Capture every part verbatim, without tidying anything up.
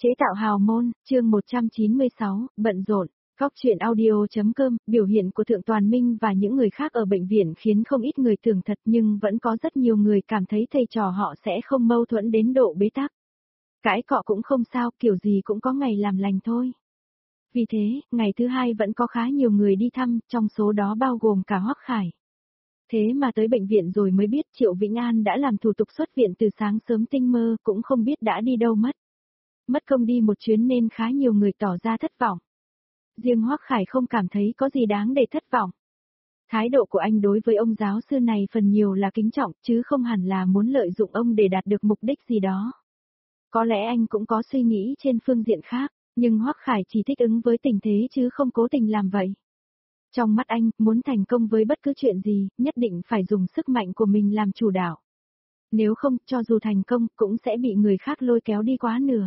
Chế tạo hào môn, chương một trăm chín mươi sáu, bận rộn. Góc truyện audio.com, biểu hiện của Thượng Toàn Minh và những người khác ở bệnh viện khiến không ít người tưởng thật nhưng vẫn có rất nhiều người cảm thấy thầy trò họ sẽ không mâu thuẫn đến độ bế tắc. Cãi cọ cũng không sao, kiểu gì cũng có ngày làm lành thôi. Vì thế, ngày thứ hai vẫn có khá nhiều người đi thăm, trong số đó bao gồm cả Hoắc Khải. Thế mà tới bệnh viện rồi mới biết Triệu Vĩnh An đã làm thủ tục xuất viện từ sáng sớm tinh mơ, cũng không biết đã đi đâu mất. Mất công đi một chuyến nên khá nhiều người tỏ ra thất vọng. Riêng Hoắc Khải không cảm thấy có gì đáng để thất vọng. Thái độ của anh đối với ông giáo sư này phần nhiều là kính trọng chứ không hẳn là muốn lợi dụng ông để đạt được mục đích gì đó. Có lẽ anh cũng có suy nghĩ trên phương diện khác, nhưng Hoắc Khải chỉ thích ứng với tình thế chứ không cố tình làm vậy. Trong mắt anh, muốn thành công với bất cứ chuyện gì, nhất định phải dùng sức mạnh của mình làm chủ đạo. Nếu không, cho dù thành công, cũng sẽ bị người khác lôi kéo đi quá nửa.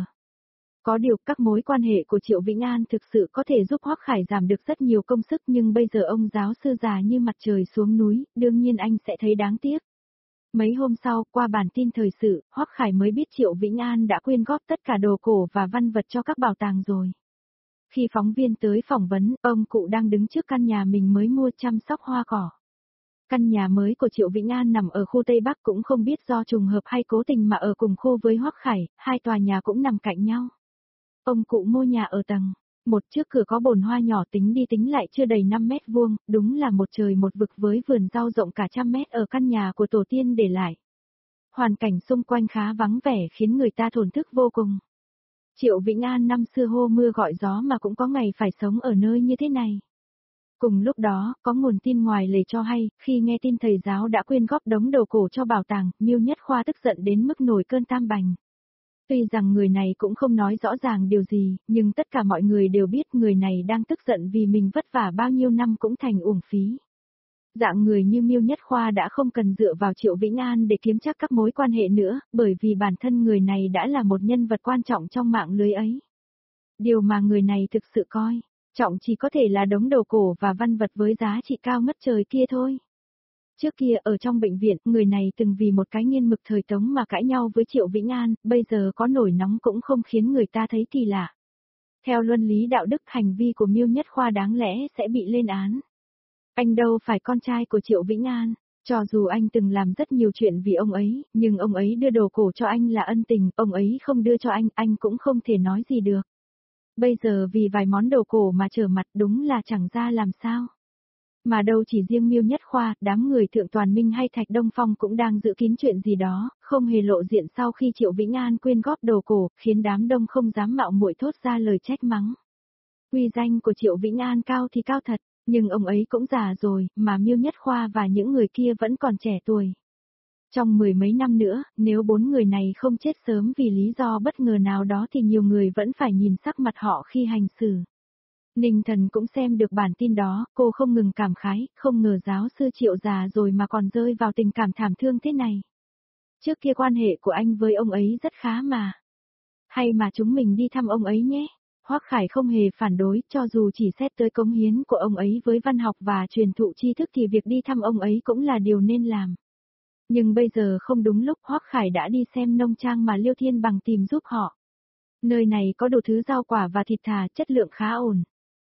Có điều, các mối quan hệ của Triệu Vĩnh An thực sự có thể giúp Hoắc Khải giảm được rất nhiều công sức nhưng bây giờ ông giáo sư già như mặt trời xuống núi, đương nhiên anh sẽ thấy đáng tiếc. Mấy hôm sau, qua bản tin thời sự, Hoắc Khải mới biết Triệu Vĩnh An đã quyên góp tất cả đồ cổ và văn vật cho các bảo tàng rồi. Khi phóng viên tới phỏng vấn, ông cụ đang đứng trước căn nhà mình mới mua chăm sóc hoa cỏ. Căn nhà mới của Triệu Vĩnh An nằm ở khu Tây Bắc, cũng không biết do trùng hợp hay cố tình mà ở cùng khu với Hoắc Khải, hai tòa nhà cũng nằm cạnh nhau. Ông cụ mua nhà ở tầng một, trước cửa có bồn hoa nhỏ, tính đi tính lại chưa đầy năm mét vuông, đúng là một trời một vực với vườn rau rộng cả trăm mét ở căn nhà của tổ tiên để lại. Hoàn cảnh xung quanh khá vắng vẻ khiến người ta thổn thức vô cùng. Triệu Vĩnh An năm xưa hô mưa gọi gió mà cũng có ngày phải sống ở nơi như thế này. Cùng lúc đó, có nguồn tin ngoài lề cho hay, khi nghe tin thầy giáo đã quyên góp đống đồ cổ cho bảo tàng, Miêu Nhất Khoa tức giận đến mức nổi cơn tam bành. Tuy rằng người này cũng không nói rõ ràng điều gì, nhưng tất cả mọi người đều biết người này đang tức giận vì mình vất vả bao nhiêu năm cũng thành uổng phí. Dạng người như Miêu Nhất Khoa đã không cần dựa vào Triệu Vĩnh An để kiếm chắc các mối quan hệ nữa, bởi vì bản thân người này đã là một nhân vật quan trọng trong mạng lưới ấy. Điều mà người này thực sự coi trọng chỉ có thể là đống đồ cổ và văn vật với giá trị cao ngất trời kia thôi. Trước kia ở trong bệnh viện, người này từng vì một cái nghiên mực thời Tống mà cãi nhau với Triệu Vĩnh An, bây giờ có nổi nóng cũng không khiến người ta thấy kỳ lạ. Theo luân lý đạo đức, hành vi của Miêu Nhất Khoa đáng lẽ sẽ bị lên án. Anh đâu phải con trai của Triệu Vĩnh An, cho dù anh từng làm rất nhiều chuyện vì ông ấy, nhưng ông ấy đưa đồ cổ cho anh là ân tình, ông ấy không đưa cho anh, anh cũng không thể nói gì được. Bây giờ vì vài món đồ cổ mà trở mặt đúng là chẳng ra làm sao. Mà đâu chỉ riêng Miêu Nhất Khoa, đám người Thượng Toàn Minh hay Thạch Đông Phong cũng đang giữ kín chuyện gì đó, không hề lộ diện sau khi Triệu Vĩnh An quyên góp đồ cổ, khiến đám đông không dám mạo muội thốt ra lời trách mắng. Uy danh của Triệu Vĩnh An cao thì cao thật, nhưng ông ấy cũng già rồi, mà Miêu Nhất Khoa và những người kia vẫn còn trẻ tuổi. Trong mười mấy năm nữa, nếu bốn người này không chết sớm vì lý do bất ngờ nào đó thì nhiều người vẫn phải nhìn sắc mặt họ khi hành xử. Ninh Thần cũng xem được bản tin đó, cô không ngừng cảm khái, không ngờ giáo sư Triệu già rồi mà còn rơi vào tình cảm thảm thương thế này. Trước kia quan hệ của anh với ông ấy rất khá mà. Hay mà chúng mình đi thăm ông ấy nhé. Hoắc Khải không hề phản đối, cho dù chỉ xét tới cống hiến của ông ấy với văn học và truyền thụ tri thức thì việc đi thăm ông ấy cũng là điều nên làm. Nhưng bây giờ không đúng lúc, Hoắc Khải đã đi xem nông trang mà Liêu Thiên Bằng tìm giúp họ. Nơi này có đủ thứ rau quả và thịt thà, chất lượng khá ổn.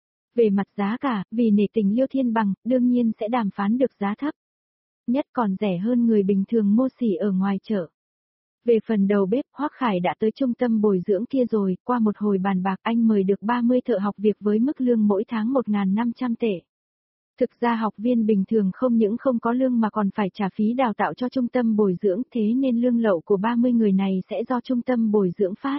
Về mặt giá cả, vì nể tình Liêu Thiên Bằng, đương nhiên sẽ đàm phán được giá thấp. Nhất còn rẻ hơn người bình thường mua xỉ ở ngoài chợ. Về phần đầu bếp, Hoắc Khải đã tới trung tâm bồi dưỡng kia rồi, qua một hồi bàn bạc anh mời được ba mươi thợ học việc với mức lương mỗi tháng một nghìn năm trăm tệ. Thực ra học viên bình thường không những không có lương mà còn phải trả phí đào tạo cho trung tâm bồi dưỡng, thế nên lương lậu của ba mươi người này sẽ do trung tâm bồi dưỡng phát.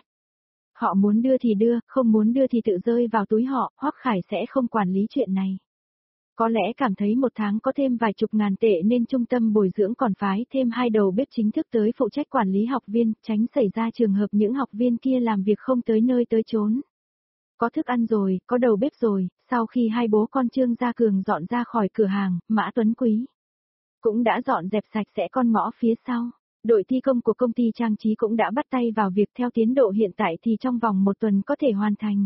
Họ muốn đưa thì đưa, không muốn đưa thì tự rơi vào túi họ, Hoắc Khải sẽ không quản lý chuyện này. Có lẽ cảm thấy một tháng có thêm vài chục ngàn tệ nên trung tâm bồi dưỡng còn phái thêm hai đầu bếp chính thức tới phụ trách quản lý học viên, tránh xảy ra trường hợp những học viên kia làm việc không tới nơi tới chốn. Có thức ăn rồi, có đầu bếp rồi, sau khi hai bố con Trương Gia Cường dọn ra khỏi cửa hàng, Mã Tuấn Quý cũng đã dọn dẹp sạch sẽ con ngõ phía sau. Đội thi công của công ty trang trí cũng đã bắt tay vào việc, theo tiến độ hiện tại thì trong vòng một tuần có thể hoàn thành.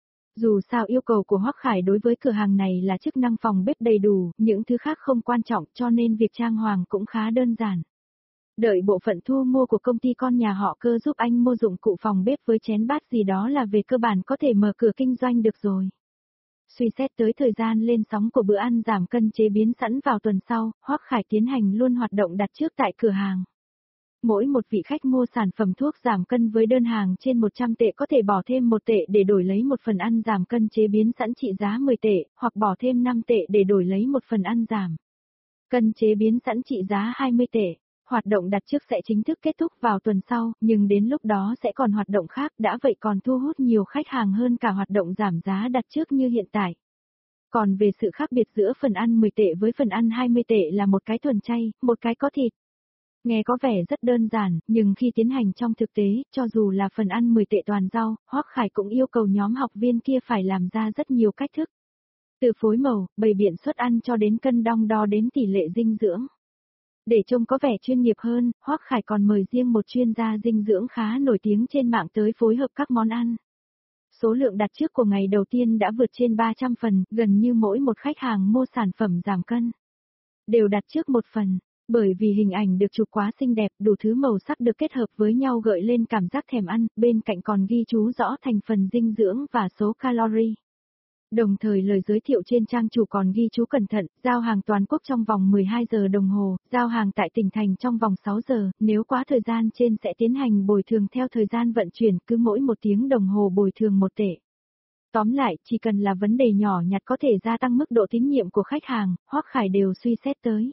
Dù sao yêu cầu của Hoắc Khải đối với cửa hàng này là chức năng phòng bếp đầy đủ, những thứ khác không quan trọng cho nên việc trang hoàng cũng khá đơn giản. Đợi bộ phận thu mua của công ty con nhà họ Cơ giúp anh mua dụng cụ phòng bếp với chén bát gì đó là về cơ bản có thể mở cửa kinh doanh được rồi. Suy xét tới thời gian lên sóng của bữa ăn giảm cân chế biến sẵn vào tuần sau, Hoắc Khải tiến hành luôn hoạt động đặt trước tại cửa hàng. Mỗi một vị khách mua sản phẩm thuốc giảm cân với đơn hàng trên một trăm tệ có thể bỏ thêm một tệ để đổi lấy một phần ăn giảm cân chế biến sẵn trị giá mười tệ, hoặc bỏ thêm năm tệ để đổi lấy một phần ăn giảm cân chế biến sẵn trị giá hai mươi tệ. Hoạt động đặt trước sẽ chính thức kết thúc vào tuần sau, nhưng đến lúc đó sẽ còn hoạt động khác, đã vậy còn thu hút nhiều khách hàng hơn cả hoạt động giảm giá đặt trước như hiện tại. Còn về sự khác biệt giữa phần ăn mười tệ với phần ăn hai mươi tệ là một cái thuần chay, một cái có thịt. Nghe có vẻ rất đơn giản, nhưng khi tiến hành trong thực tế, cho dù là phần ăn mười tệ toàn rau, Hoắc Khải cũng yêu cầu nhóm học viên kia phải làm ra rất nhiều cách thức. Từ phối màu, bày biện suất ăn cho đến cân đong đo đến tỷ lệ dinh dưỡng. Để trông có vẻ chuyên nghiệp hơn, Hoắc Khải còn mời riêng một chuyên gia dinh dưỡng khá nổi tiếng trên mạng tới phối hợp các món ăn. Số lượng đặt trước của ngày đầu tiên đã vượt trên ba trăm phần, gần như mỗi một khách hàng mua sản phẩm giảm cân đều đặt trước một phần. Bởi vì hình ảnh được chụp quá xinh đẹp, đủ thứ màu sắc được kết hợp với nhau gợi lên cảm giác thèm ăn, bên cạnh còn ghi chú rõ thành phần dinh dưỡng và số calorie. Đồng thời lời giới thiệu trên trang chủ còn ghi chú cẩn thận, giao hàng toàn quốc trong vòng mười hai giờ đồng hồ, giao hàng tại tỉnh thành trong vòng sáu giờ, nếu quá thời gian trên sẽ tiến hành bồi thường theo thời gian vận chuyển, cứ mỗi một tiếng đồng hồ bồi thường một tệ. Tóm lại, chỉ cần là vấn đề nhỏ nhặt có thể gia tăng mức độ tín nhiệm của khách hàng, Hoắc Khải đều suy xét tới.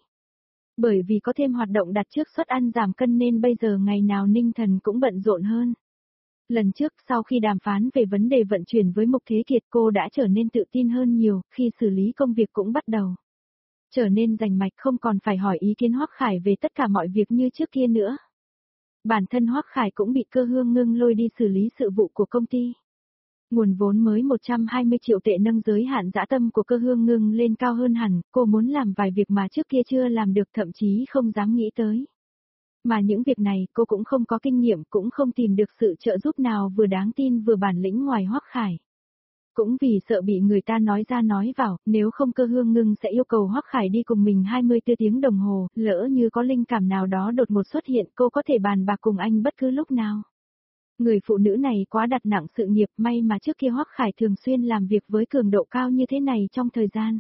Bởi vì có thêm hoạt động đặt trước suất ăn giảm cân nên bây giờ ngày nào Ninh Thần cũng bận rộn hơn. Lần trước sau khi đàm phán về vấn đề vận chuyển với Mục Thế Kiệt cô đã trở nên tự tin hơn nhiều, khi xử lý công việc cũng bắt đầu trở nên rành mạch, không còn phải hỏi ý kiến Hoắc Khải về tất cả mọi việc như trước kia nữa. Bản thân Hoắc Khải cũng bị Cơ Hương Ngưng lôi đi xử lý sự vụ của công ty. Nguồn vốn mới một trăm hai mươi triệu tệ nâng giới hạn dã tâm của Cơ Hương Ngưng lên cao hơn hẳn, cô muốn làm vài việc mà trước kia chưa làm được, thậm chí không dám nghĩ tới. Mà những việc này cô cũng không có kinh nghiệm, cũng không tìm được sự trợ giúp nào vừa đáng tin vừa bản lĩnh ngoài Hoắc Khải. Cũng vì sợ bị người ta nói ra nói vào, nếu không Cơ Hương Ngưng sẽ yêu cầu Hoắc Khải đi cùng mình hai mươi tư tiếng đồng hồ, lỡ như có linh cảm nào đó đột ngột xuất hiện cô có thể bàn bạc cùng anh bất cứ lúc nào. Người phụ nữ này quá đặt nặng sự nghiệp, may mà trước kia Hoắc Khải thường xuyên làm việc với cường độ cao như thế này trong thời gian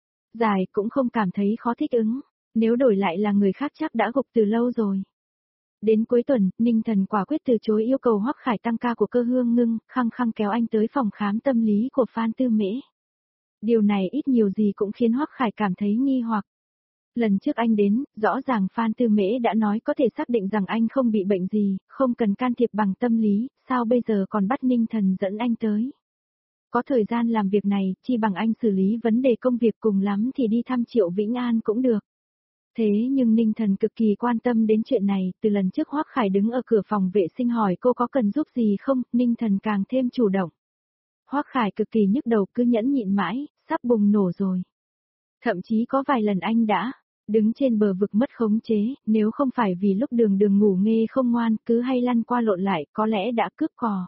dài cũng không cảm thấy khó thích ứng, nếu đổi lại là người khác chắc đã gục từ lâu rồi. Đến cuối tuần, Ninh Thần quả quyết từ chối yêu cầu Hoắc Khải tăng ca của Cơ Hương Ngưng, khăng khăng kéo anh tới phòng khám tâm lý của Phan Tư Mễ. Điều này ít nhiều gì cũng khiến Hoắc Khải cảm thấy nghi hoặc. Lần trước anh đến, rõ ràng Phan Tư Mễ đã nói có thể xác định rằng anh không bị bệnh gì, không cần can thiệp bằng tâm lý, sao bây giờ còn bắt Ninh Thần dẫn anh tới. Có thời gian làm việc này, chi bằng anh xử lý vấn đề công việc, cùng lắm thì đi thăm Triệu Vĩnh An cũng được. Thế nhưng Ninh Thần cực kỳ quan tâm đến chuyện này, từ lần trước Hoắc Khải đứng ở cửa phòng vệ sinh hỏi cô có cần giúp gì không, Ninh Thần càng thêm chủ động. Hoắc Khải cực kỳ nhức đầu, cứ nhẫn nhịn mãi, sắp bùng nổ rồi. Thậm chí có vài lần anh đã đứng trên bờ vực mất khống chế, nếu không phải vì lúc đường đường ngủ nghê không ngoan, cứ hay lăn qua lộn lại, có lẽ đã cướp cò.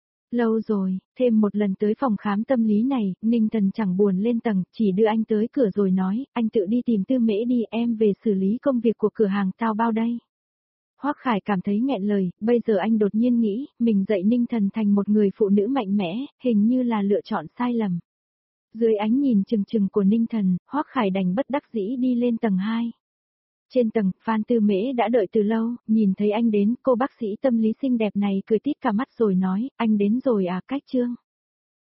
Lâu rồi, thêm một lần tới phòng khám tâm lý này, Ninh Thần chẳng buồn lên tầng, chỉ đưa anh tới cửa rồi nói, anh tự đi tìm Tư Mễ đi, em về xử lý công việc của cửa hàng tao bao đây. Hoắc Khải cảm thấy nghẹn lời, bây giờ anh đột nhiên nghĩ, mình dạy Ninh Thần thành một người phụ nữ mạnh mẽ, hình như là lựa chọn sai lầm. Dưới ánh nhìn chừng chừng của Ninh Thần, Hoắc Khải đành bất đắc dĩ đi lên tầng hai. Trên tầng, Phan Tư Mễ đã đợi từ lâu, nhìn thấy anh đến, cô bác sĩ tâm lý xinh đẹp này cười tít cả mắt rồi nói, anh đến rồi à, Cách Trương.